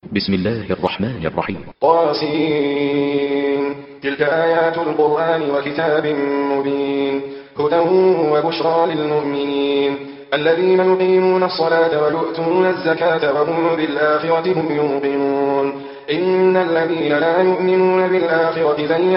بسم الله الرحمن الرحيم. طاسين. تلك آيات القرآن وكتاب مبين هدى وبشرى للمؤمنين الذين يقيمون الصلاة ويؤتون الزكاة وهم بالآخرة هم يوقنون إن الذين لا يؤمنون بالآخرة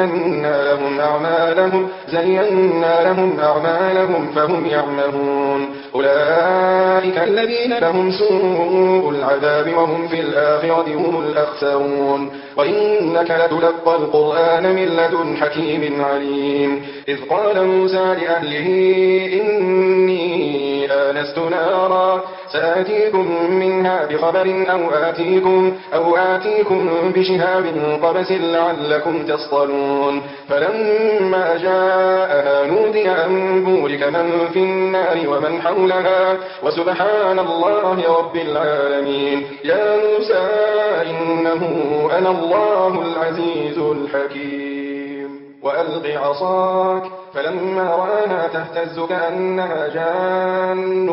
زينا لهم أعمالهم فهم يعمهون أولئك الذين لهم سوء العذاب وهم في الآخرة هم الأخسرون وإنك لتلقى القرآن من لدن حكيم عليم إذ قال موسى لأهله إني آنست نارا سآتيكم منها بخبر أو آتيكم بشهاب قبس لعلكم تصطلون فلما جاءها نودي أن بورك من في النار ومن حولها وسبحان الله رب العالمين يا موسى إنه أنا الله العزيز الحكيم وألق عصاك فلما رآها تهتز كأنها جان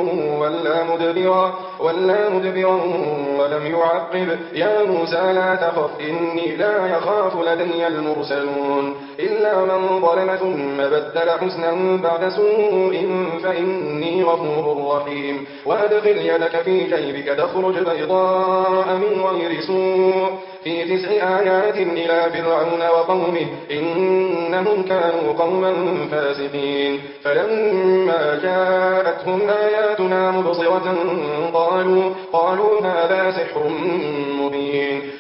ولا مدبرا ولم يعقب يا موسى لا تخف إني لا يخاف لدي المرسلون إلا من ظلم ثم بدل حسنا بعد سوء فإني غفور رحيم وأدخل يدك في جيبك تخرج بيضاء من غير سوء في 9 آيات إلى فرعون وقومه إنهم كانوا قوما فاسقين فلما جاءتهم آياتنا مبصرة قالوا هذا سحر مبين